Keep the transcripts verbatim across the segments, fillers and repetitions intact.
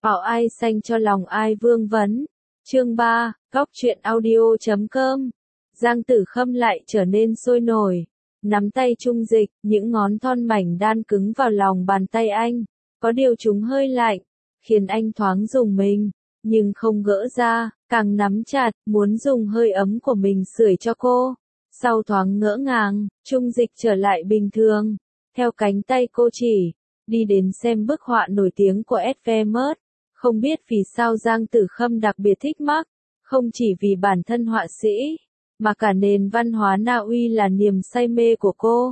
Bảo ai xanh cho lòng ai vương vấn. Chương ba, Góc truyện audio chấm com. Giang Tử Khâm lại trở nên sôi nổi. Nắm tay Trung Dịch, những ngón thon mảnh đan cứng vào lòng bàn tay anh. Có điều chúng hơi lạnh, khiến anh thoáng rùng mình, nhưng không gỡ ra, càng nắm chặt, muốn dùng hơi ấm của mình sưởi cho cô. Sau thoáng ngỡ ngàng, Trung Dịch trở lại bình thường. Theo cánh tay cô chỉ, đi đến xem bức họa nổi tiếng của Vermeer. Không biết vì sao Giang Tử Khâm đặc biệt thích Marx, không chỉ vì bản thân họa sĩ, mà cả nền văn hóa Na Uy là niềm say mê của cô.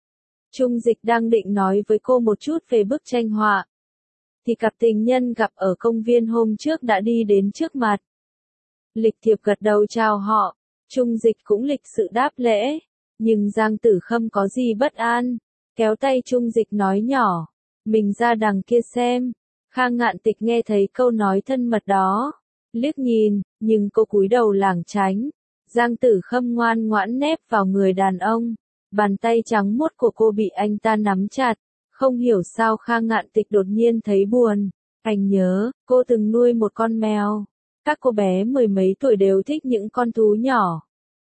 Trung Dịch đang định nói với cô một chút về bức tranh họa, thì cặp tình nhân gặp ở công viên hôm trước đã đi đến trước mặt. Lịch thiệp gật đầu chào họ, Trung Dịch cũng lịch sự đáp lễ, nhưng Giang Tử Khâm có gì bất an, kéo tay Trung Dịch nói nhỏ, mình ra đằng kia xem. Khang Ngạn Tịch nghe thấy câu nói thân mật đó, liếc nhìn, nhưng cô cúi đầu lảng tránh. Giang Tử Khâm ngoan ngoãn nép vào người đàn ông, bàn tay trắng muốt của cô bị anh ta nắm chặt. Không hiểu sao Khang Ngạn Tịch đột nhiên thấy buồn. Anh nhớ, cô từng nuôi một con mèo. Các cô bé mười mấy tuổi đều thích những con thú nhỏ.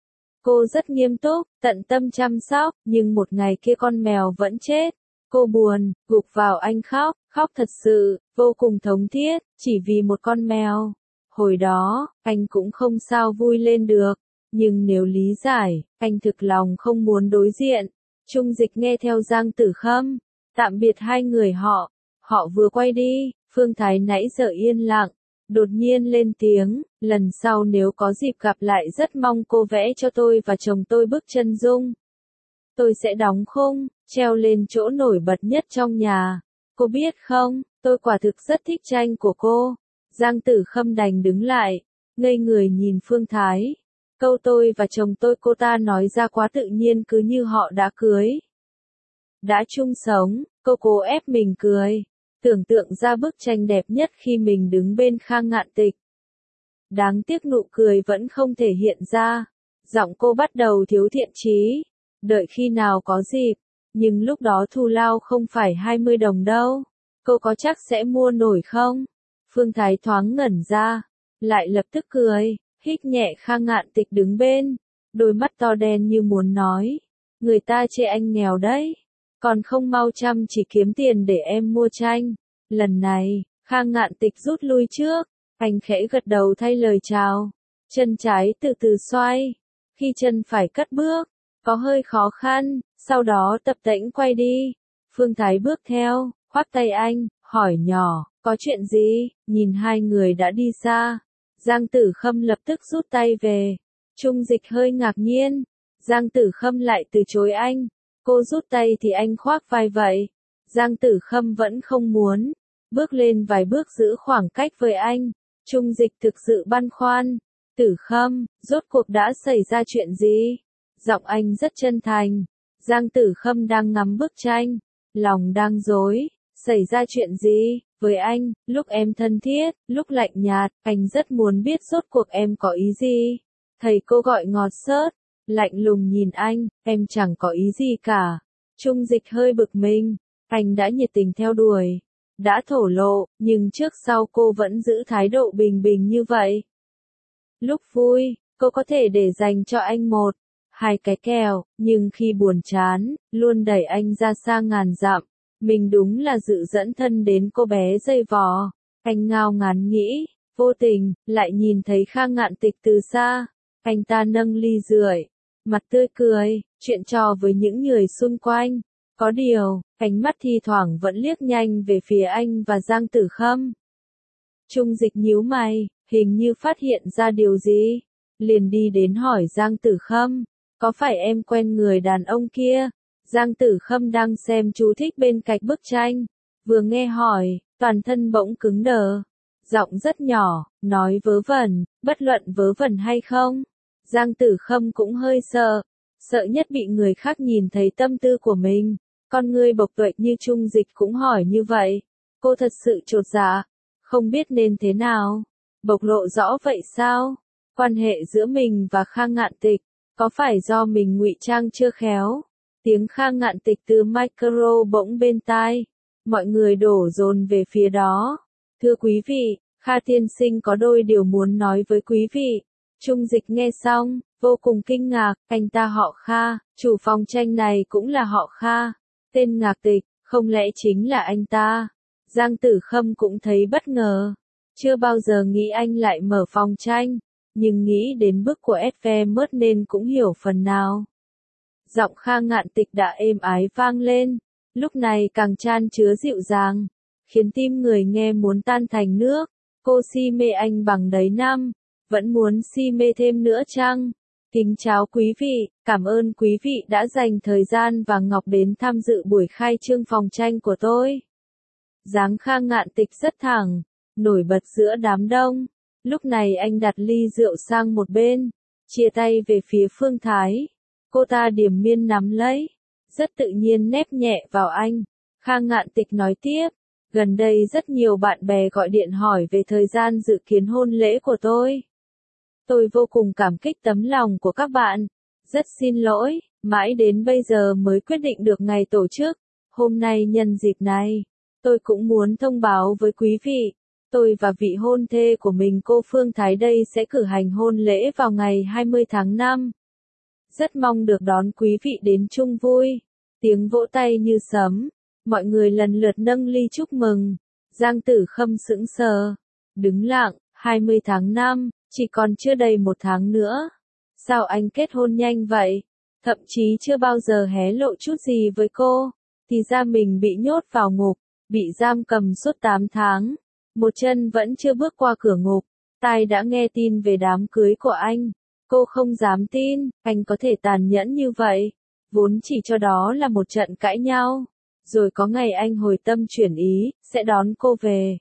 Cô rất nghiêm túc, tận tâm chăm sóc, nhưng một ngày kia con mèo vẫn chết. Cô buồn, gục vào anh khóc, khóc thật sự, vô cùng thống thiết, chỉ vì một con mèo. Hồi đó, anh cũng không sao vui lên được, nhưng nếu lý giải, anh thực lòng không muốn đối diện. Trung Dịch nghe theo Giang Tử Khâm, tạm biệt hai người họ, họ vừa quay đi, Phương Thái nãy giờ yên lặng, đột nhiên lên tiếng, lần sau nếu có dịp gặp lại rất mong cô vẽ cho tôi và chồng tôi bức chân dung. Tôi sẽ đóng khung, treo lên chỗ nổi bật nhất trong nhà. Cô biết không, tôi quả thực rất thích tranh của cô. Giang Tử Khâm đành đứng lại, ngây người nhìn Phương Thái. Câu tôi và chồng tôi cô ta nói ra quá tự nhiên, cứ như họ đã cưới. Đã chung sống, cô cố ép mình cười. Tưởng tượng ra bức tranh đẹp nhất khi mình đứng bên Khang Ngạn Tịch. Đáng tiếc nụ cười vẫn không thể hiện ra. Giọng cô bắt đầu thiếu thiện chí. Đợi khi nào có dịp, nhưng lúc đó thù lao không phải hai mươi đồng đâu. Cô có chắc sẽ mua nổi không? Phương Thái thoáng ngẩn ra, lại lập tức cười, hít nhẹ. Khang Ngạn Tịch đứng bên, đôi mắt to đen như muốn nói, người ta chê anh nghèo đấy, còn không mau chăm chỉ kiếm tiền để em mua tranh. Lần này, Khang Ngạn Tịch rút lui trước, anh khẽ gật đầu thay lời chào, chân trái từ từ xoay, khi chân phải cất bước, có hơi khó khăn, sau đó tập tễnh quay đi. Phương Thái bước theo, khoác tay anh, hỏi nhỏ, có chuyện gì? Nhìn hai người đã đi xa, Giang Tử Khâm lập tức rút tay về. Trung Dịch hơi ngạc nhiên, Giang Tử Khâm lại từ chối anh. Cô rút tay thì anh khoác vai vậy. Giang Tử Khâm vẫn không muốn, bước lên vài bước giữ khoảng cách với anh. Trung Dịch thực sự băn khoăn, Tử Khâm, rốt cuộc đã xảy ra chuyện gì? Giọng anh rất chân thành. Giang Tử Khâm đang ngắm bức tranh, lòng đang rối, xảy ra chuyện gì? Với anh, lúc em thân thiết, lúc lạnh nhạt, anh rất muốn biết rốt cuộc em có ý gì. Thầy cô gọi ngọt xớt, lạnh lùng nhìn anh, em chẳng có ý gì cả. Trung Dịch hơi bực mình, anh đã nhiệt tình theo đuổi, đã thổ lộ, nhưng trước sau cô vẫn giữ thái độ bình bình như vậy. Lúc vui, cô có thể để dành cho anh một, hai cái kèo, nhưng khi buồn chán, luôn đẩy anh ra xa ngàn dặm. Mình đúng là dự dẫn thân đến cô bé dây vò. Anh ngao ngán nghĩ, vô tình, lại nhìn thấy Khang Ngạn Tịch từ xa. Anh ta nâng ly rưỡi, mặt tươi cười, chuyện trò với những người xung quanh. Có điều, ánh mắt thi thoảng vẫn liếc nhanh về phía anh và Giang Tử Khâm. Trung Dịch nhíu mày, hình như phát hiện ra điều gì. Liền đi đến hỏi Giang Tử Khâm, có phải em quen người đàn ông kia? Giang Tử Khâm đang xem chú thích bên cạnh bức tranh, vừa nghe hỏi, toàn thân bỗng cứng đờ, giọng rất nhỏ, nói vớ vẩn, bất luận vớ vẩn hay không. Giang Tử Khâm cũng hơi sợ, sợ nhất bị người khác nhìn thấy tâm tư của mình. Con người bộc tuệ như Trung Dịch cũng hỏi như vậy. Cô thật sự chột dạ, không biết nên thế nào. Bộc lộ rõ vậy sao? Quan hệ giữa mình và Khang Ngạn Tịch, có phải do mình ngụy trang chưa khéo? Tiếng Khang Ngạn Tịch từ micro bỗng bên tai, mọi người đổ dồn về phía đó. Thưa quý vị, Kha tiên sinh có đôi điều muốn nói với quý vị. Trung Dịch nghe xong, vô cùng kinh ngạc, anh ta họ Kha, chủ phòng tranh này cũng là họ Kha. Tên Ngạc Tịch, không lẽ chính là anh ta? Giang Tử Khâm cũng thấy bất ngờ. Chưa bao giờ nghĩ anh lại mở phòng tranh, nhưng nghĩ đến bức của Efemert nên cũng hiểu phần nào. Giọng Kha Ngạn Tịch đã êm ái vang lên, lúc này càng chan chứa dịu dàng, khiến tim người nghe muốn tan thành nước. Cô si mê anh bằng đấy năm, vẫn muốn si mê thêm nữa chăng? Kính chào quý vị, cảm ơn quý vị đã dành thời gian và Ngọc đến tham dự buổi khai trương phòng tranh của tôi. Dáng Kha Ngạn Tịch rất thẳng, nổi bật giữa đám đông. Lúc này anh đặt ly rượu sang một bên, chia tay về phía Phương Thái. Cô ta điềm miên nắm lấy, rất tự nhiên nép nhẹ vào anh. Kha Ngạn Tịch nói tiếp, gần đây rất nhiều bạn bè gọi điện hỏi về thời gian dự kiến hôn lễ của tôi. Tôi vô cùng cảm kích tấm lòng của các bạn. Rất xin lỗi, mãi đến bây giờ mới quyết định được ngày tổ chức. Hôm nay nhân dịp này, tôi cũng muốn thông báo với quý vị. Tôi và vị hôn thê của mình cô Phương Thái đây sẽ cử hành hôn lễ vào ngày hai mươi tháng năm. Rất mong được đón quý vị đến chung vui. Tiếng vỗ tay như sấm. Mọi người lần lượt nâng ly chúc mừng. Giang Tử Khâm sững sờ. Đứng lặng, hai mươi tháng năm, chỉ còn chưa đầy một tháng nữa. Sao anh kết hôn nhanh vậy? Thậm chí chưa bao giờ hé lộ chút gì với cô. Thì ra mình bị nhốt vào ngục, bị giam cầm suốt tám tháng. Một chân vẫn chưa bước qua cửa ngục. Tai đã nghe tin về đám cưới của anh. Cô không dám tin, anh có thể tàn nhẫn như vậy. Vốn chỉ cho đó là một trận cãi nhau. Rồi có ngày anh hồi tâm chuyển ý, sẽ đón cô về.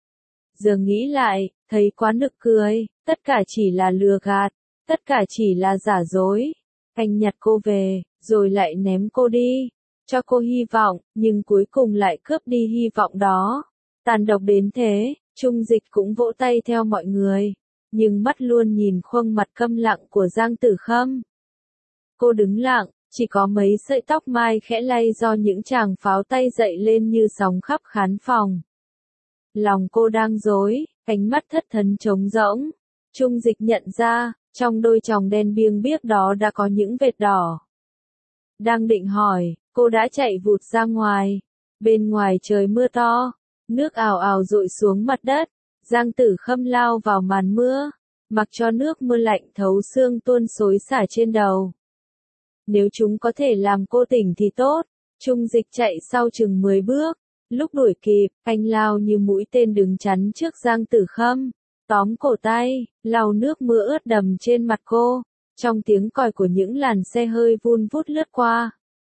Giờ nghĩ lại, thấy quá nực cười, tất cả chỉ là lừa gạt, tất cả chỉ là giả dối. Anh nhặt cô về, rồi lại ném cô đi, cho cô hy vọng, nhưng cuối cùng lại cướp đi hy vọng đó. Tàn độc đến thế, Trung Dịch cũng vỗ tay theo mọi người, nhưng mắt luôn nhìn khuôn mặt câm lặng của Giang Tử Khâm. Cô đứng lặng, chỉ có mấy sợi tóc mai khẽ lay do những tràng pháo tay dậy lên như sóng khắp khán phòng. Lòng cô đang rối, ánh mắt thất thần trống rỗng. Trung Dịch nhận ra, trong đôi tròng đen biêng biếc đó đã có những vệt đỏ. Đang định hỏi, cô đã chạy vụt ra ngoài. Bên ngoài trời mưa to, nước ào ào dội xuống mặt đất. Giang Tử Khâm lao vào màn mưa, mặc cho nước mưa lạnh thấu xương tuôn xối xả trên đầu. Nếu chúng có thể làm cô tỉnh thì tốt. Trung Dịch chạy sau chừng mười bước. Lúc đuổi kịp, anh lao như mũi tên đứng chắn trước Giang Tử Khâm. Tóm cổ tay, lau nước mưa ướt đầm trên mặt cô. Trong tiếng còi của những làn xe hơi vun vút lướt qua.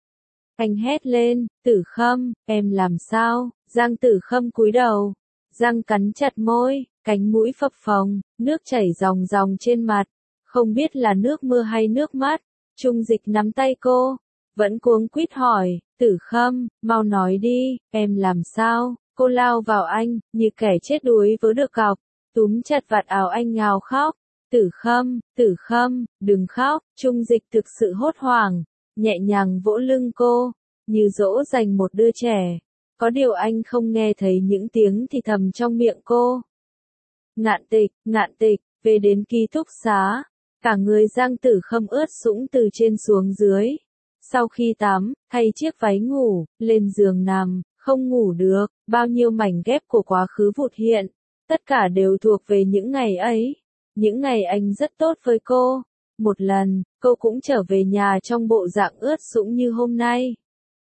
Anh hét lên, Tử Khâm, em làm sao? Giang Tử Khâm cúi đầu. Răng cắn chặt môi, cánh mũi phập phồng, nước chảy ròng ròng trên mặt. Không biết là nước mưa hay nước mắt. Trung Dịch nắm tay cô, vẫn cuống quýt hỏi, Tử Khâm, mau nói đi, em làm sao? Cô lao vào anh, như kẻ chết đuối vớ được cọc, túm chặt vạt áo anh ngào khóc. Tử Khâm, Tử Khâm, đừng khóc. Trung Dịch thực sự hốt hoảng, nhẹ nhàng vỗ lưng cô, như dỗ dành một đứa trẻ. Có điều anh không nghe thấy những tiếng thì thầm trong miệng cô. Ngạn Tịch, Ngạn Tịch, về đến ký túc xá. Cả người Giang Tử Khâm ướt sũng từ trên xuống dưới. Sau khi tắm, thay chiếc váy ngủ, lên giường nằm, không ngủ được, bao nhiêu mảnh ghép của quá khứ vụt hiện. Tất cả đều thuộc về những ngày ấy. Những ngày anh rất tốt với cô. Một lần, cô cũng trở về nhà trong bộ dạng ướt sũng như hôm nay.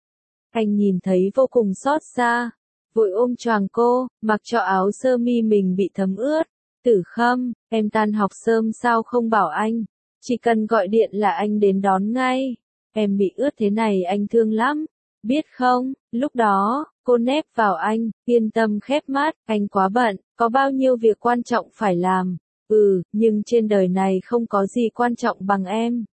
Anh nhìn thấy vô cùng xót xa, vội ôm choàng cô, mặc cho áo sơ mi mình bị thấm ướt. Tử Khâm, em tan học sớm sao không bảo anh, chỉ cần gọi điện là anh đến đón ngay. Em bị ướt thế này anh thương lắm, biết không? Lúc đó, cô nép vào anh, yên tâm khép mắt, anh quá bận, có bao nhiêu việc quan trọng phải làm. Ừ, nhưng trên đời này không có gì quan trọng bằng em.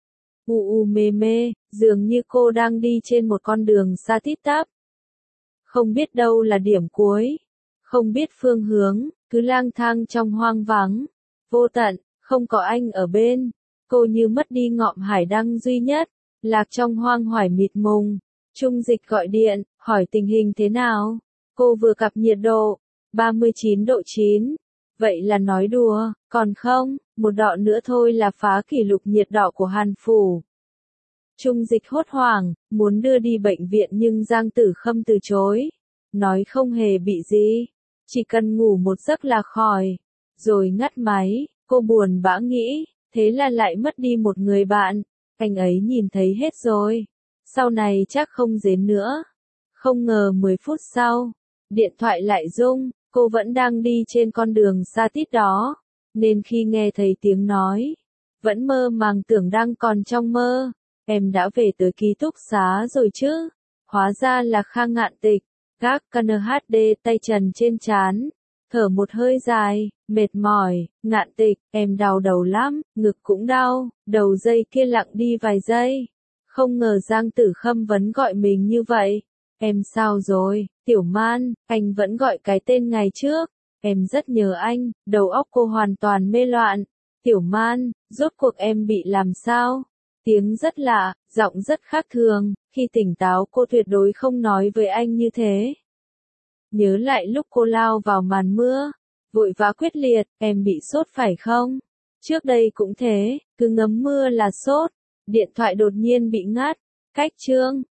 U u mê mê, dường như cô đang đi trên một con đường xa tít tắp. Không biết đâu là điểm cuối, không biết phương hướng, cứ lang thang trong hoang vắng, vô tận, không có anh ở bên. Cô như mất đi ngọn hải đăng duy nhất, lạc trong hoang hoải mịt mùng. Trung Dịch gọi điện, hỏi tình hình thế nào. Cô vừa cập nhiệt độ, ba mươi chín độ chín. Vậy là nói đùa, còn không, một độ nữa thôi là phá kỷ lục nhiệt độ của Hàn Phủ. Trung Dịch hốt hoảng, muốn đưa đi bệnh viện nhưng Giang Tử Khâm từ chối. Nói không hề bị gì, chỉ cần ngủ một giấc là khỏi. Rồi ngắt máy, cô buồn bã nghĩ, thế là lại mất đi một người bạn. Anh ấy nhìn thấy hết rồi. Sau này chắc không đến nữa. Không ngờ mười phút sau, điện thoại lại rung, cô vẫn đang đi trên con đường xa tít đó. Nên khi nghe thấy tiếng nói, vẫn mơ màng tưởng đang còn trong mơ. Em đã về tới ký túc xá rồi chứ? Hóa ra là Khang Ngạn Tịch. Gác ca en hát đê tay trần trên trán. Thở một hơi dài, mệt mỏi, Ngạn Tịch, em đau đầu lắm, ngực cũng đau, đầu dây kia lặng đi vài giây. Không ngờ Giang Tử Khâm vẫn gọi mình như vậy. Em sao rồi, Tiểu Man, anh vẫn gọi cái tên ngày trước. Em rất nhớ anh, đầu óc cô hoàn toàn mê loạn. Tiểu Man, rốt cuộc em bị làm sao? Tiếng rất lạ, giọng rất khác thường, khi tỉnh táo cô tuyệt đối không nói với anh như thế. Nhớ lại lúc cô lao vào màn mưa, vội vã quyết liệt, em bị sốt phải không? Trước đây cũng thế, cứ ngấm mưa là sốt. Điện thoại đột nhiên bị ngắt, cách chương.